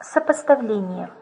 Сопоставление.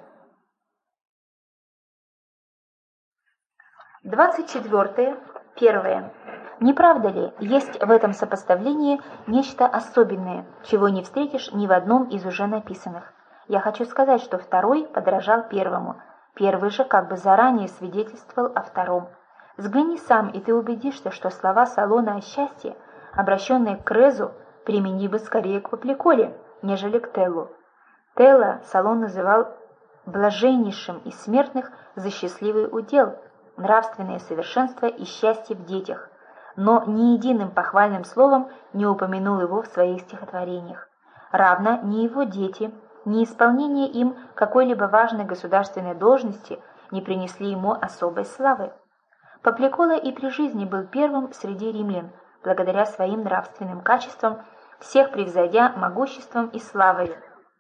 24. Первое. Не правда ли, есть в этом сопоставлении нечто особенное, чего не встретишь ни в одном из уже написанных? Я хочу сказать, что второй подражал первому, первый же как бы заранее свидетельствовал о втором. Взгляни сам, и ты убедишься, что слова Солона о счастье, обращенные к Резу, применимы скорее к Папликоле, нежели к Теллу. Телла Солон называл блаженнейшим из смертных за счастливый удел, нравственное совершенство и счастье в детях, но ни единым похвальным словом не упомянул его в своих стихотворениях. Равно ни его дети, ни исполнение им какой-либо важной государственной должности не принесли ему особой славы. Папликола и при жизни был первым среди римлян, благодаря своим нравственным качествам, всех превзойдя могуществом и славой.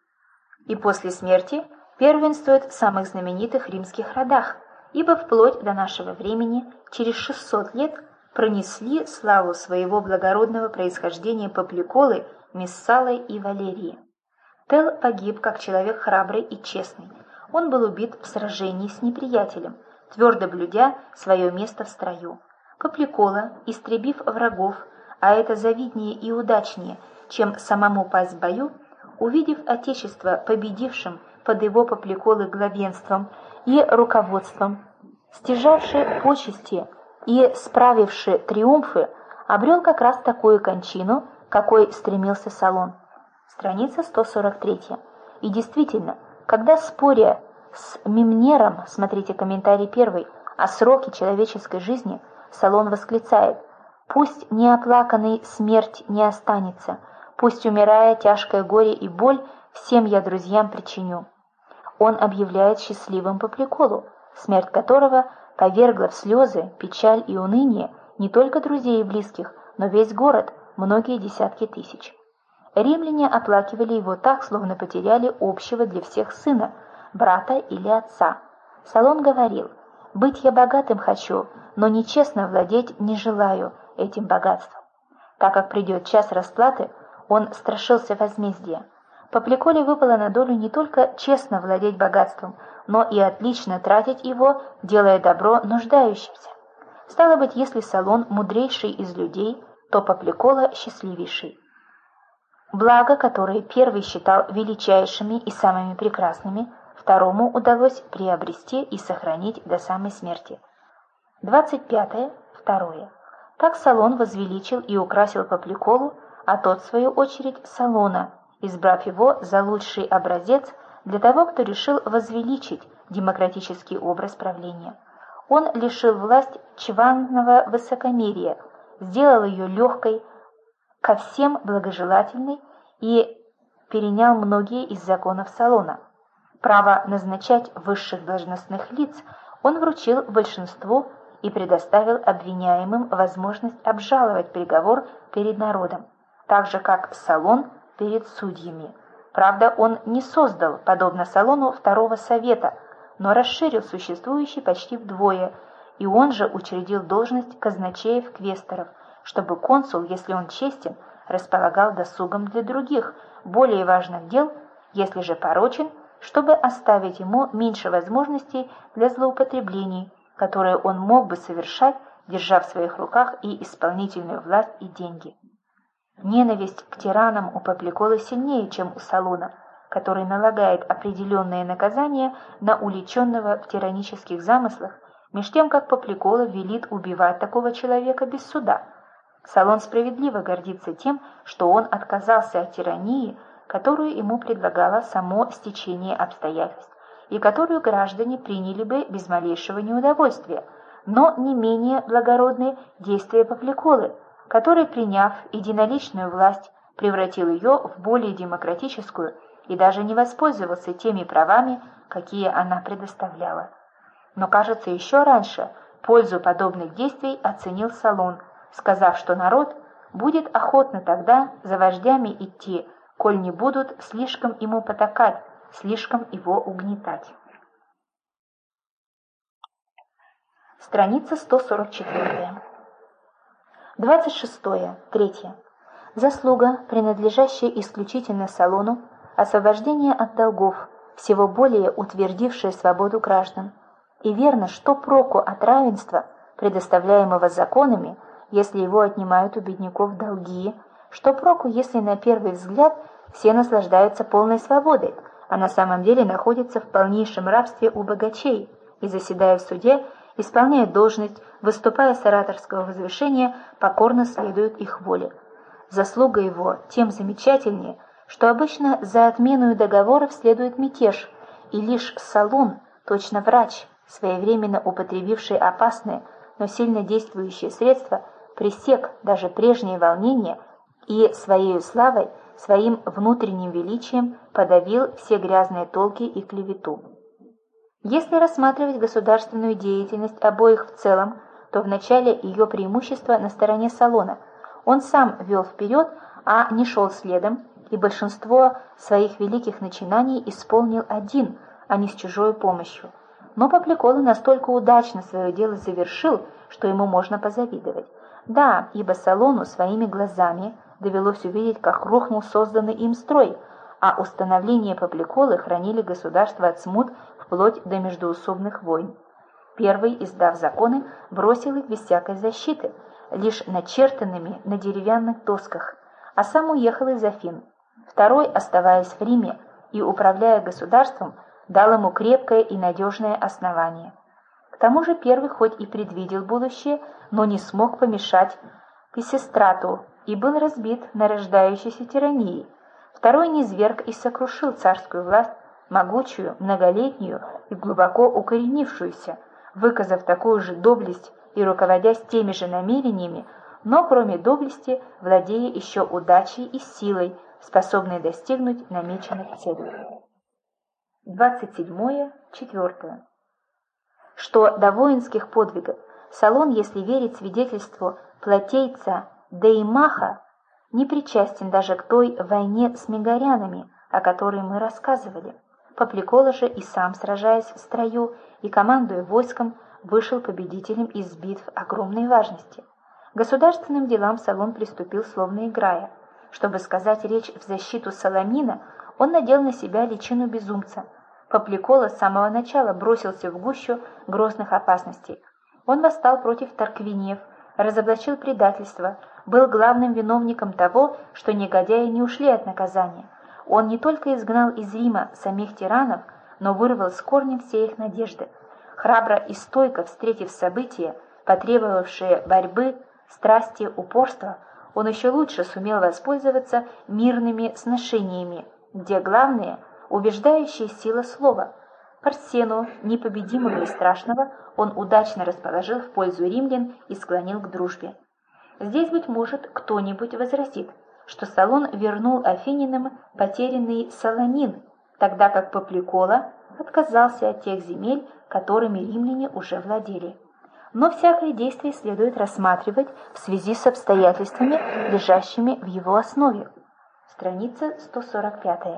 И после смерти первенствует в самых знаменитых римских родах, ибо вплоть до нашего времени, через 600 лет, пронесли славу своего благородного происхождения Папликолы, Мессалой и Валерии. Телл погиб как человек храбрый и честный. Он был убит в сражении с неприятелем, твердо блюдя свое место в строю. Папликола, истребив врагов, а это завиднее и удачнее, чем самому пасть в бою, увидев отечество победившим под его Папликолы главенством и руководством, стяжавши почести и справивши триумфы, обрел как раз такую кончину, какой стремился Солон. Страница 143. И действительно, когда споря с Мемнером, смотрите комментарий 1, о сроке человеческой жизни, Солон восклицает: «Пусть неоплаканный смерть не останется, пусть, умирая, тяжкое горе и боль всем я друзьям причиню». Он объявляет счастливым Папликолу, смерть которого повергла в слезы, печаль и уныние не только друзей и близких, но весь город, многие десятки тысяч. Римляне оплакивали его так, словно потеряли общего для всех сына, брата или отца. Солон говорил: «Быть я богатым хочу, но нечестно владеть не желаю этим богатством». Так как придет час расплаты, он страшился возмездия. Папликоле выпало на долю не только честно владеть богатством, но и отлично тратить его, делая добро нуждающимся. Стало быть, если Солон мудрейший из людей, то Папликола счастливейший. Благо, которые первый считал величайшими и самыми прекрасными, второму удалось приобрести и сохранить до самой смерти. 25. Второе. Так Солон возвеличил и украсил Папликолу, а тот, в свою очередь, Солона, избрав его за лучший образец для того, кто решил возвеличить демократический образ правления. Он лишил власть чванного высокомерия, сделал ее легкой, ко всем благожелательной и перенял многие из законов Солона. Право назначать высших должностных лиц он вручил большинству и предоставил обвиняемым возможность обжаловать приговор перед народом, так же как Солон перед судьями. Правда, он не создал, подобно Солону, второго совета, но расширил существующий почти вдвое, и он же учредил должность казначеев-квесторов, чтобы консул, если он честен, располагал досугом для других, более важных дел, если же порочен, чтобы оставить ему меньше возможностей для злоупотреблений, которые он мог бы совершать, держа в своих руках и исполнительную власть, и деньги. Ненависть к тиранам у Папликолы сильнее, чем у Солона, который налагает определенные наказания на уличенного в тиранических замыслах, меж тем как Папликола велит убивать такого человека без суда. Солон справедливо гордится тем, что он отказался от тирании, которую ему предлагало само стечение обстоятельств, и которую граждане приняли бы без малейшего неудовольствия, но не менее благородные действия Папликолы, который, приняв единоличную власть, превратил ее в более демократическую и даже не воспользовался теми правами, какие она предоставляла. Но, кажется, еще раньше пользу подобных действий оценил Солон, сказав, что народ будет охотно тогда за вождями идти, коль не будут слишком ему потакать, слишком его угнетать. Страница 144. 26. Третье. Заслуга, принадлежащая исключительно Солону, освобождение от долгов, всего более утвердившее свободу граждан. И верно, что проку от равенства, предоставляемого законами, если его отнимают у бедняков долги, что проку, если на первый взгляд все наслаждаются полной свободой, а на самом деле находятся в полнейшем рабстве у богачей и, заседая в суде, исполняя должность, выступая с ораторского возвышения, покорно следуют их воле. Заслуга его тем замечательнее, что обычно за отмену договоров следует мятеж, и лишь Солун, точно врач, своевременно употребивший опасные, но сильно действующие средства, пресек даже прежние волнения и своей славой, своим внутренним величием подавил все грязные толки и клевету. Если рассматривать государственную деятельность обоих в целом, то вначале ее преимущество на стороне Солона. Он сам вел вперед, а не шел следом, и большинство своих великих начинаний исполнил один, а не с чужой помощью. Но Пабликола настолько удачно свое дело завершил, что ему можно позавидовать. Да, ибо Солону своими глазами довелось увидеть, как рухнул созданный им строй, а установление Пабликолы хранили государство от смут вплоть до междоусобных войн. Первый, издав законы, бросил их без всякой защиты, лишь начертанными на деревянных досках, а сам уехал из Афин. Второй, оставаясь в Риме и управляя государством, дал ему крепкое и надежное основание. К тому же первый хоть и предвидел будущее, но не смог помешать Писистрату и был разбит нарождающейся тиранией. Второй низверг и сокрушил царскую власть, могучую, многолетнюю и глубоко укоренившуюся, выказав такую же доблесть и руководясь теми же намерениями, но кроме доблести владея еще удачей и силой, способной достигнуть намеченных целей. 27-4. Что до воинских подвигов, Солон, если верить свидетельству плотейца Деймаха, не причастен даже к той войне с мегарянами, о которой мы рассказывали. Пабликола же и сам, сражаясь в строю и командуя войском, вышел победителем из битв огромной важности. Государственным делам Солон приступил словно играя. Чтобы сказать речь в защиту Саламина, он надел на себя личину безумца. Пабликола с самого начала бросился в гущу грозных опасностей. Он восстал против Тарквиниев, разоблачил предательство, был главным виновником того, что негодяи не ушли от наказания. Он не только изгнал из Рима самих тиранов, но вырвал с корнем все их надежды. Храбро и стойко встретив события, потребовавшие борьбы, страсти, упорства, он еще лучше сумел воспользоваться мирными сношениями, где главное – убеждающая сила слова. Парсену, непобедимого и страшного, он удачно расположил в пользу римлян и склонил к дружбе. Здесь, быть может, кто-нибудь возразит, что Солон вернул афининам потерянный Саламин, тогда как Пабликола отказался от тех земель, которыми римляне уже владели. Но всякое действие следует рассматривать в связи с обстоятельствами, лежащими в его основе. Страница 145.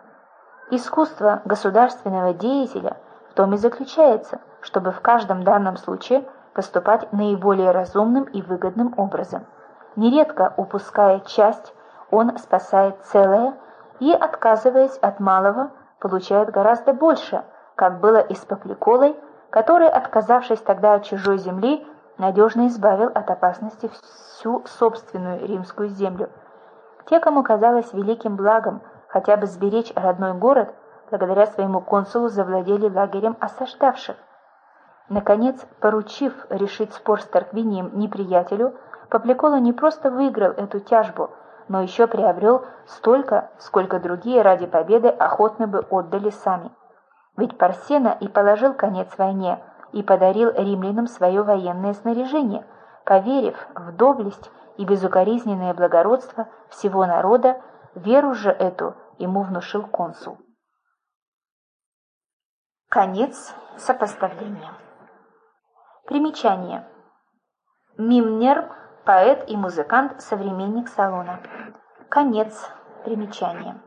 Искусство государственного деятеля в том и заключается, чтобы в каждом данном случае поступать наиболее разумным и выгодным образом. Нередко, упуская часть, он спасает целое и, отказываясь от малого, получает гораздо больше, как было и с Пабликолой, который, отказавшись тогда от чужой земли, надежно избавил от опасности всю собственную римскую землю. Те, кому казалось великим благом хотя бы сберечь родной город, благодаря своему консулу завладели лагерем осаждавших. Наконец, поручив решить спор с Тарквинием неприятелю, Пабликола не просто выиграл эту тяжбу, но еще приобрел столько, сколько другие ради победы охотно бы отдали сами. Ведь Парсена и положил конец войне и подарил римлянам свое военное снаряжение, поверив в доблесть и безукоризненное благородство всего народа, веру же эту ему внушил консул. Конец сопоставления. Примечание. Мимнер, поэт и музыкант, современник Солона. Конец примечания.